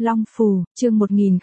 Long Phù, chương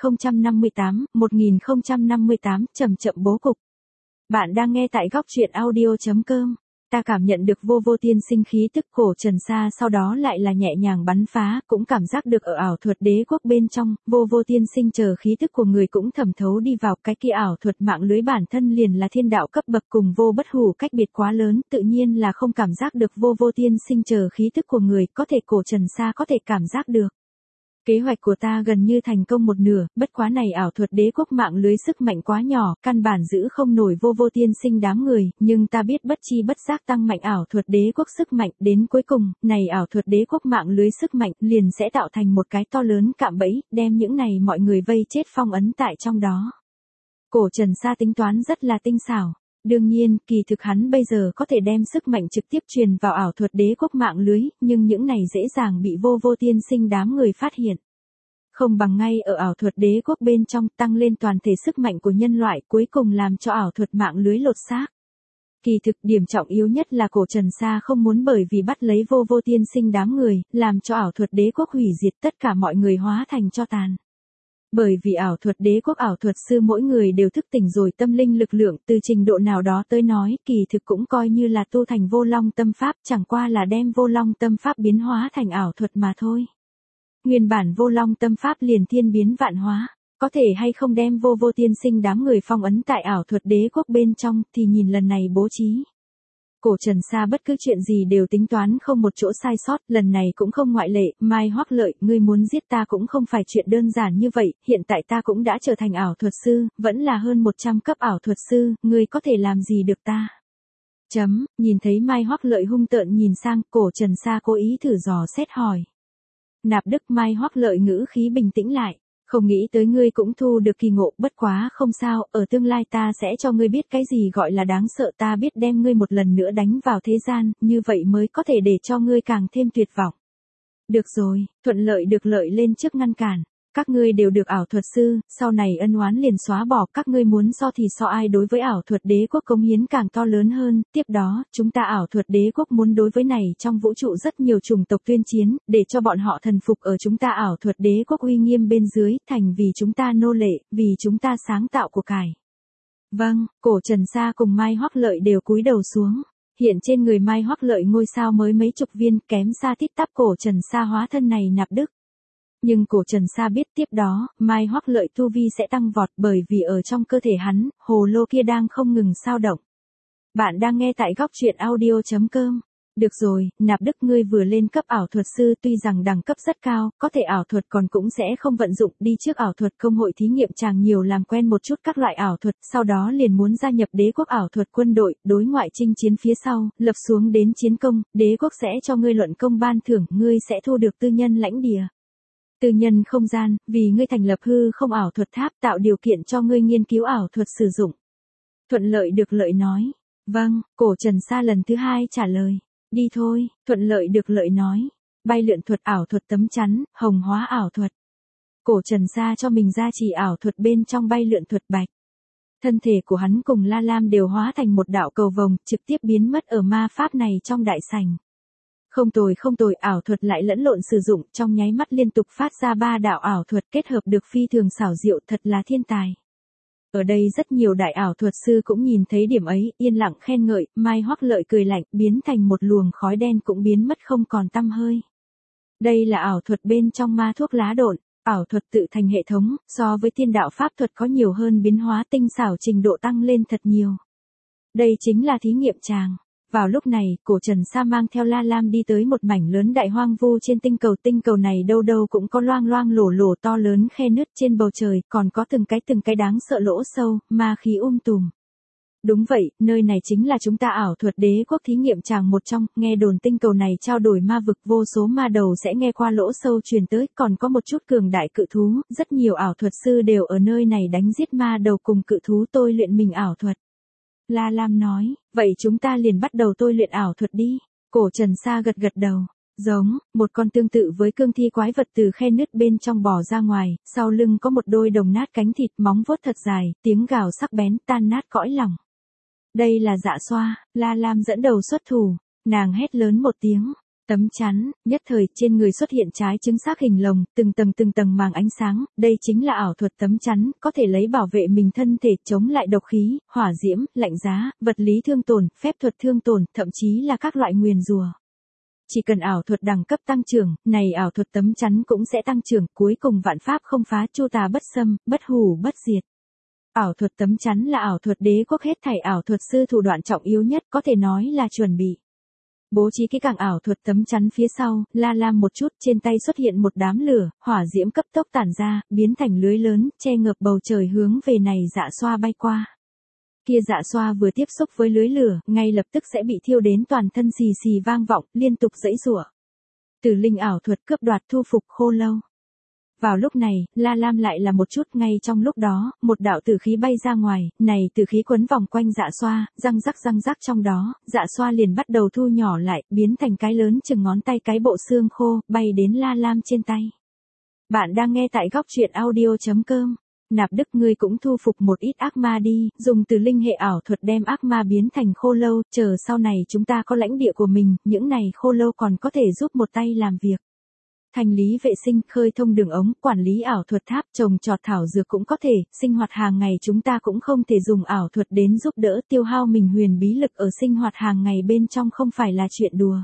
1058, chậm chậm bố cục. Bạn đang nghe tại góc truyện audio.com. Ta cảm nhận được vô vô tiên sinh khí tức cổ trần sa, sau đó lại là nhẹ nhàng bắn phá, cũng cảm giác được ở ảo thuật đế quốc bên trong, vô vô tiên sinh chờ khí tức của người cũng thẩm thấu đi vào. Cái kia ảo thuật mạng lưới bản thân liền là thiên đạo cấp bậc, cùng vô bất hủ cách biệt quá lớn, tự nhiên là không cảm giác được vô vô tiên sinh chờ khí tức của người, có thể cổ trần sa có thể cảm giác được. Kế hoạch của ta gần như thành công một nửa, bất quá này ảo thuật đế quốc mạng lưới sức mạnh quá nhỏ, căn bản giữ không nổi vô vô tiên sinh đám người, nhưng ta biết bất chi bất giác tăng mạnh ảo thuật đế quốc sức mạnh, đến cuối cùng, này ảo thuật đế quốc mạng lưới sức mạnh liền sẽ tạo thành một cái to lớn cạm bẫy, đem những này mọi người vây chết phong ấn tại trong đó. Cổ trần sa tính toán rất là tinh xảo. Đương nhiên, kỳ thực hắn bây giờ có thể đem sức mạnh trực tiếp truyền vào ảo thuật đế quốc mạng lưới, nhưng những này dễ dàng bị vô vô tiên sinh đám người phát hiện. Không bằng ngay ở ảo thuật đế quốc bên trong tăng lên toàn thể sức mạnh của nhân loại, cuối cùng làm cho ảo thuật mạng lưới lột xác. Kỳ thực điểm trọng yếu nhất là cổ trần sa không muốn bởi vì bắt lấy vô vô tiên sinh đám người, làm cho ảo thuật đế quốc hủy diệt tất cả mọi người hóa thành tro tàn. Bởi vì ảo thuật đế quốc ảo thuật sư mỗi người đều thức tỉnh rồi tâm linh lực lượng, từ trình độ nào đó tới nói, kỳ thực cũng coi như là tu thành vô long tâm pháp, chẳng qua là đem vô long tâm pháp biến hóa thành ảo thuật mà thôi. Nguyên bản vô long tâm pháp liền thiên biến vạn hóa, có thể hay không đem vô vô tiên sinh đám người phong ấn tại ảo thuật đế quốc bên trong thì nhìn lần này bố trí. Cổ trần sa bất cứ chuyện gì đều tính toán không một chỗ sai sót, lần này cũng không ngoại lệ. Mai Hoắc Lợi, ngươi muốn giết ta cũng không phải chuyện đơn giản như vậy, hiện tại ta cũng đã trở thành ảo thuật sư, vẫn là hơn 100 cấp ảo thuật sư, ngươi có thể làm gì được ta? Nhìn thấy Mai Hoắc Lợi hung tợn nhìn sang, cổ trần sa cố ý thử dò xét hỏi. Nạp Đức. Mai Hoắc Lợi ngữ khí bình tĩnh lại. Không nghĩ tới ngươi cũng thu được kỳ ngộ, bất quá không sao, ở tương lai ta sẽ cho ngươi biết cái gì gọi là đáng sợ, ta biết đem ngươi một lần nữa đánh vào thế gian, như vậy mới có thể để cho ngươi càng thêm tuyệt vọng. Được rồi, thuận lợi được lợi lên trước ngăn cản. Các ngươi đều được ảo thuật sư, sau này ân oán liền xóa bỏ, các ngươi muốn so thì so ai đối với ảo thuật đế quốc cống hiến càng to lớn hơn, tiếp đó, chúng ta ảo thuật đế quốc muốn đối với này trong vũ trụ rất nhiều chủng tộc tuyên chiến, để cho bọn họ thần phục ở chúng ta ảo thuật đế quốc uy nghiêm bên dưới, thành vì chúng ta nô lệ, vì chúng ta sáng tạo của cải. Vâng, cổ trần sa cùng Mai Hoắc Lợi đều cúi đầu xuống. Hiện trên người Mai Hoắc Lợi ngôi sao mới mấy chục viên, kém xa tít tắp cổ trần sa hóa thân này Nạp Đức. Nhưng cổ trần sa biết tiếp đó, Mai Hoắc Lợi tu vi sẽ tăng vọt, bởi vì ở trong cơ thể hắn, hồ lô kia đang không ngừng sao động. Bạn đang nghe tại góc truyện audio.com. Được rồi, Nạp Đức, ngươi vừa lên cấp ảo thuật sư, tuy rằng đẳng cấp rất cao, có thể ảo thuật còn cũng sẽ không vận dụng, đi trước ảo thuật công hội thí nghiệm chàng nhiều làm quen một chút các loại ảo thuật, sau đó liền muốn gia nhập đế quốc ảo thuật quân đội, đối ngoại chinh chiến phía sau, lập xuống đến chiến công, đế quốc sẽ cho ngươi luận công ban thưởng, ngươi sẽ thu được tư nhân lãnh địa. Tư nhân không gian, vì ngươi thành lập hư không ảo thuật tháp, tạo điều kiện cho ngươi nghiên cứu ảo thuật sử dụng. Thuận lợi được lợi nói. Vâng, cổ trần sa lần thứ hai trả lời. Đi thôi, thuận lợi được lợi nói. Bay lượn thuật ảo thuật tấm chắn, hồng hóa ảo thuật. Cổ trần sa cho mình ra chỉ ảo thuật bên trong bay lượn thuật bạch. Thân thể của hắn cùng La Lam đều hóa thành một đạo cầu vồng, trực tiếp biến mất ở ma pháp này trong đại sảnh. Không tồi, ảo thuật lại lẫn lộn sử dụng, trong nháy mắt liên tục phát ra 3 đạo ảo thuật kết hợp được phi thường xảo diệu, thật là thiên tài. Ở đây rất nhiều đại ảo thuật sư cũng nhìn thấy điểm ấy, yên lặng khen ngợi, Mai Hoắc Lợi cười lạnh, biến thành một luồng khói đen cũng biến mất không còn tăm hơi. Đây là ảo thuật bên trong ma thuốc lá độn, ảo thuật tự thành hệ thống, so với thiên đạo pháp thuật có nhiều hơn biến hóa, tinh xảo trình độ tăng lên thật nhiều. Đây chính là thí nghiệm tràng. Vào lúc này, cổ trần sa mang theo La Lam đi tới một mảnh lớn đại hoang vu trên tinh cầu này đâu đâu cũng có loang loang lổ lổ to lớn khe nứt trên bầu trời, còn có từng cái đáng sợ lỗ sâu, ma khí tùm. Đúng vậy, nơi này chính là chúng ta ảo thuật đế quốc thí nghiệm tràng một trong, nghe đồn tinh cầu này trao đổi ma vực, vô số ma đầu sẽ nghe qua lỗ sâu truyền tới, còn có một chút cường đại cự thú, rất nhiều ảo thuật sư đều ở nơi này đánh giết ma đầu cùng cự thú tôi luyện mình ảo thuật. La Lam nói, vậy chúng ta liền bắt đầu tôi luyện ảo thuật đi. Cổ trần sa gật đầu. Giống, một con tương tự với cương thi quái vật từ khe nứt bên trong bò ra ngoài, sau lưng có một đôi đồng nát cánh thịt, móng vuốt thật dài, tiếng gào sắc bén, tan nát cõi lòng. Đây là Dạ Xoa. La Lam dẫn đầu xuất thủ, nàng hét lớn một tiếng. Tấm chắn, nhất thời trên người xuất hiện trái trứng xác hình lồng, từng tầng màng ánh sáng, đây chính là ảo thuật tấm chắn, có thể lấy bảo vệ mình thân thể chống lại độc khí, hỏa diễm, lạnh giá, vật lý thương tổn, phép thuật thương tổn, thậm chí là các loại nguyền rủa. Chỉ cần ảo thuật đẳng cấp tăng trưởng, này ảo thuật tấm chắn cũng sẽ tăng trưởng, cuối cùng vạn pháp không phá, chu tà bất xâm, bất hủ bất diệt. Ảo thuật tấm chắn là ảo thuật đế quốc hết thảy ảo thuật sư thủ đoạn trọng yếu nhất, có thể nói là chuẩn bị. Bố trí cái càng ảo thuật tấm chắn phía sau, La Lam một chút, trên tay xuất hiện một đám lửa, hỏa diễm cấp tốc tản ra, biến thành lưới lớn, che ngập bầu trời hướng về này dạ xoa bay qua. Kia dạ xoa vừa tiếp xúc với lưới lửa, ngay lập tức sẽ bị thiêu đến toàn thân xì xì vang vọng, liên tục giãy giụa. Tử linh ảo thuật cướp đoạt thu phục khô lâu. Vào lúc này, La Lam lại là một chút, ngay trong lúc đó, một đạo tử khí bay ra ngoài, này tử khí quấn vòng quanh dạ xoa, răng rắc trong đó, dạ xoa liền bắt đầu thu nhỏ lại, biến thành cái lớn chừng ngón tay cái bộ xương khô, bay đến La Lam trên tay. Bạn đang nghe tại góc truyện audio.com. Nạp Đức, ngươi cũng thu phục một ít ác ma đi, dùng từ linh hệ ảo thuật đem ác ma biến thành khô lâu, chờ sau này chúng ta có lãnh địa của mình, những này khô lâu còn có thể giúp một tay làm việc. Thanh lý vệ sinh, khơi thông đường ống, quản lý ảo thuật tháp, trồng trọt thảo dược cũng có thể, sinh hoạt hàng ngày chúng ta cũng không thể dùng ảo thuật đến giúp đỡ, tiêu hao mình huyền bí lực ở sinh hoạt hàng ngày bên trong không phải là chuyện đùa.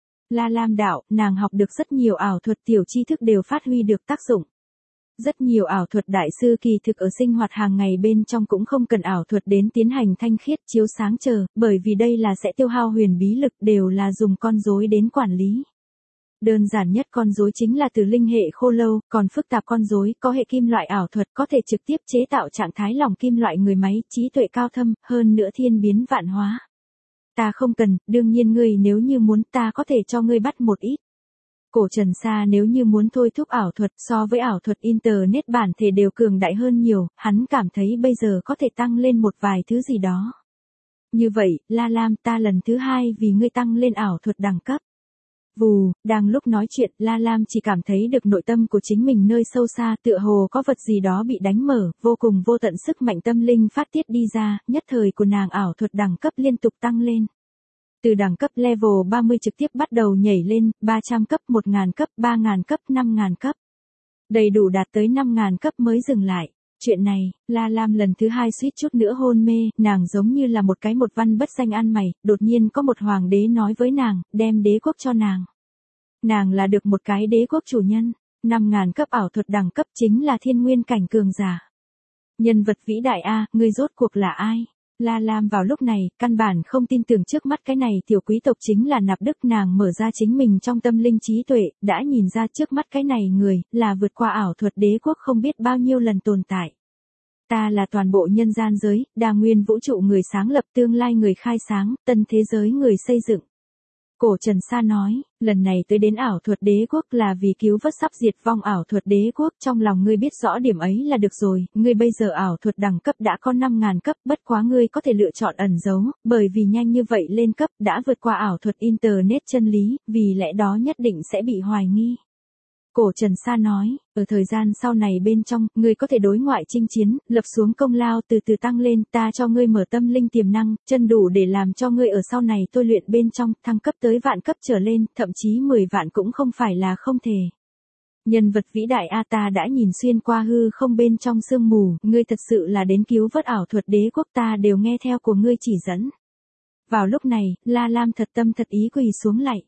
La Lam đạo, nàng học được rất nhiều ảo thuật tiểu tri thức đều phát huy được tác dụng. Rất nhiều ảo thuật đại sư kỳ thực ở sinh hoạt hàng ngày bên trong cũng không cần ảo thuật đến tiến hành thanh khiết chiếu sáng chờ, bởi vì đây là sẽ tiêu hao huyền bí lực, đều là dùng con rối đến quản lý. Đơn giản nhất con rối chính là từ linh hệ khô lâu, còn phức tạp con rối có hệ kim loại ảo thuật có thể trực tiếp chế tạo trạng thái lỏng kim loại người máy, trí tuệ cao thâm, hơn nữa thiên biến vạn hóa. Ta không cần, đương nhiên ngươi nếu như muốn ta có thể cho ngươi bắt một ít. Cổ Trần Sa nếu như muốn thôi thúc ảo thuật so với ảo thuật Internet bản thể đều cường đại hơn nhiều, hắn cảm thấy bây giờ có thể tăng lên một vài thứ gì đó. Như vậy, La Lam, ta lần thứ hai vì ngươi tăng lên ảo thuật đẳng cấp. Vù, đang lúc nói chuyện, La Lam chỉ cảm thấy được nội tâm của chính mình nơi sâu xa tựa hồ có vật gì đó bị đánh mở, vô cùng vô tận sức mạnh tâm linh phát tiết đi ra, nhất thời của nàng ảo thuật đẳng cấp liên tục tăng lên. Từ đẳng cấp level 30 trực tiếp bắt đầu nhảy lên, 300 cấp, 1000 cấp, 3000 cấp, 5000 cấp. Đầy đủ đạt tới 5000 cấp mới dừng lại. Chuyện này, La Lam lần thứ hai suýt chút nữa hôn mê, nàng giống như là một cái một văn bất danh ăn mày, đột nhiên có một hoàng đế nói với nàng, đem đế quốc cho nàng. Nàng là được một cái đế quốc chủ nhân, 5000 cấp ảo thuật đẳng cấp chính là thiên nguyên cảnh cường giả. Nhân vật vĩ đại a, ngươi rốt cuộc là ai? La Lam vào lúc này, căn bản không tin tưởng trước mắt cái này tiểu quý tộc chính là Nạp Đức, nàng mở ra chính mình trong tâm linh trí tuệ, đã nhìn ra trước mắt cái này người, là vượt qua ảo thuật đế quốc không biết bao nhiêu lần tồn tại. Ta là toàn bộ nhân gian giới, đa nguyên vũ trụ người sáng lập, tương lai người khai sáng, tân thế giới người xây dựng. Cổ Trần Sa nói, lần này tới đến ảo thuật đế quốc là vì cứu vớt sắp diệt vong ảo thuật đế quốc, trong lòng ngươi biết rõ điểm ấy là được rồi, ngươi bây giờ ảo thuật đẳng cấp đã có 5000 cấp, bất quá ngươi có thể lựa chọn ẩn giấu, bởi vì nhanh như vậy lên cấp đã vượt qua ảo thuật Internet chân lý, vì lẽ đó nhất định sẽ bị hoài nghi. Cổ Trần Sa nói, ở thời gian sau này bên trong, ngươi có thể đối ngoại chinh chiến, lập xuống công lao từ từ tăng lên, ta cho ngươi mở tâm linh tiềm năng, chân đủ để làm cho ngươi ở sau này tôi luyện bên trong, thăng cấp tới vạn cấp trở lên, thậm chí 10 vạn cũng không phải là không thể. Nhân vật vĩ đại a, ta đã nhìn xuyên qua hư không bên trong sương mù, ngươi thật sự là đến cứu vớt ảo thuật đế quốc, ta đều nghe theo của ngươi chỉ dẫn. Vào lúc này, La Lam thật tâm thật ý quỳ xuống lạy.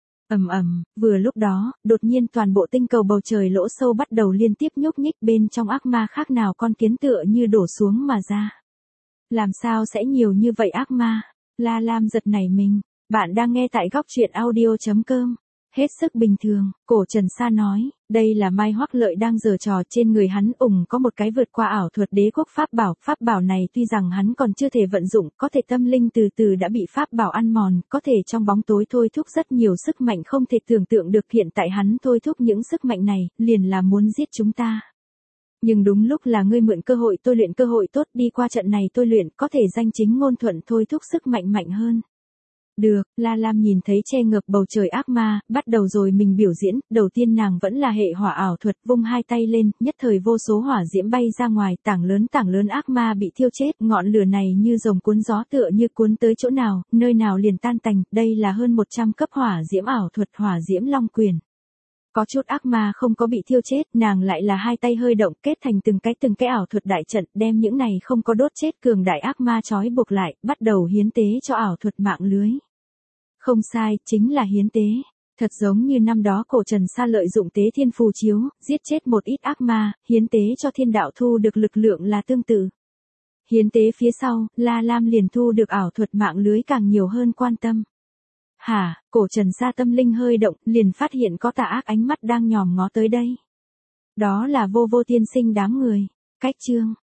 Vừa lúc đó, đột nhiên toàn bộ tinh cầu bầu trời lỗ sâu bắt đầu liên tiếp nhúc nhích, bên trong ác ma khác nào con kiến tựa như đổ xuống mà ra. Làm sao sẽ nhiều như vậy ác ma? La Lam giật nảy mình. Bạn đang nghe tại góc truyện audio.com. Hết sức bình thường, Cổ Trần Sa nói, đây là Mai Hoắc Lợi đang giở trò, trên người hắn có một cái vượt qua ảo thuật đế quốc pháp bảo này tuy rằng hắn còn chưa thể vận dụng, có thể tâm linh từ từ đã bị pháp bảo ăn mòn, có thể trong bóng tối thôi thúc rất nhiều sức mạnh không thể tưởng tượng được, hiện tại hắn thôi thúc những sức mạnh này, liền là muốn giết chúng ta. Nhưng đúng lúc là ngươi mượn cơ hội tôi luyện, cơ hội tốt, đi qua trận này tôi luyện, có thể danh chính ngôn thuận thôi thúc sức mạnh mạnh hơn. Được, La Lam nhìn thấy che ngập bầu trời ác ma, bắt đầu rồi mình biểu diễn, đầu tiên nàng vẫn là hệ hỏa ảo thuật, vung hai tay lên, nhất thời vô số hỏa diễm bay ra ngoài, tảng lớn ác ma bị thiêu chết, ngọn lửa này như rồng cuốn gió tựa như cuốn tới chỗ nào, nơi nào liền tan tành, đây là hơn 100 cấp hỏa diễm ảo thuật hỏa diễm long quyền. Có chút ác ma không có bị thiêu chết, nàng lại là hai tay hơi động kết thành từng cái ảo thuật đại trận, đem những này không có đốt chết cường đại ác ma trói buộc lại, bắt đầu hiến tế cho ảo thuật mạng lưới. Không sai, chính là hiến tế. Thật giống như năm đó cổ Trần Sa lợi dụng tế thiên phù chiếu, giết chết một ít ác ma, hiến tế cho thiên đạo thu được lực lượng là tương tự. Hiến tế phía sau, La Lam liền thu được ảo thuật mạng lưới càng nhiều hơn quan tâm. Hả, cổ Trần Sa tâm linh hơi động, liền phát hiện có tà ác ánh mắt đang nhòm ngó tới đây. Đó là vô vô tiên sinh đám người. Cách chương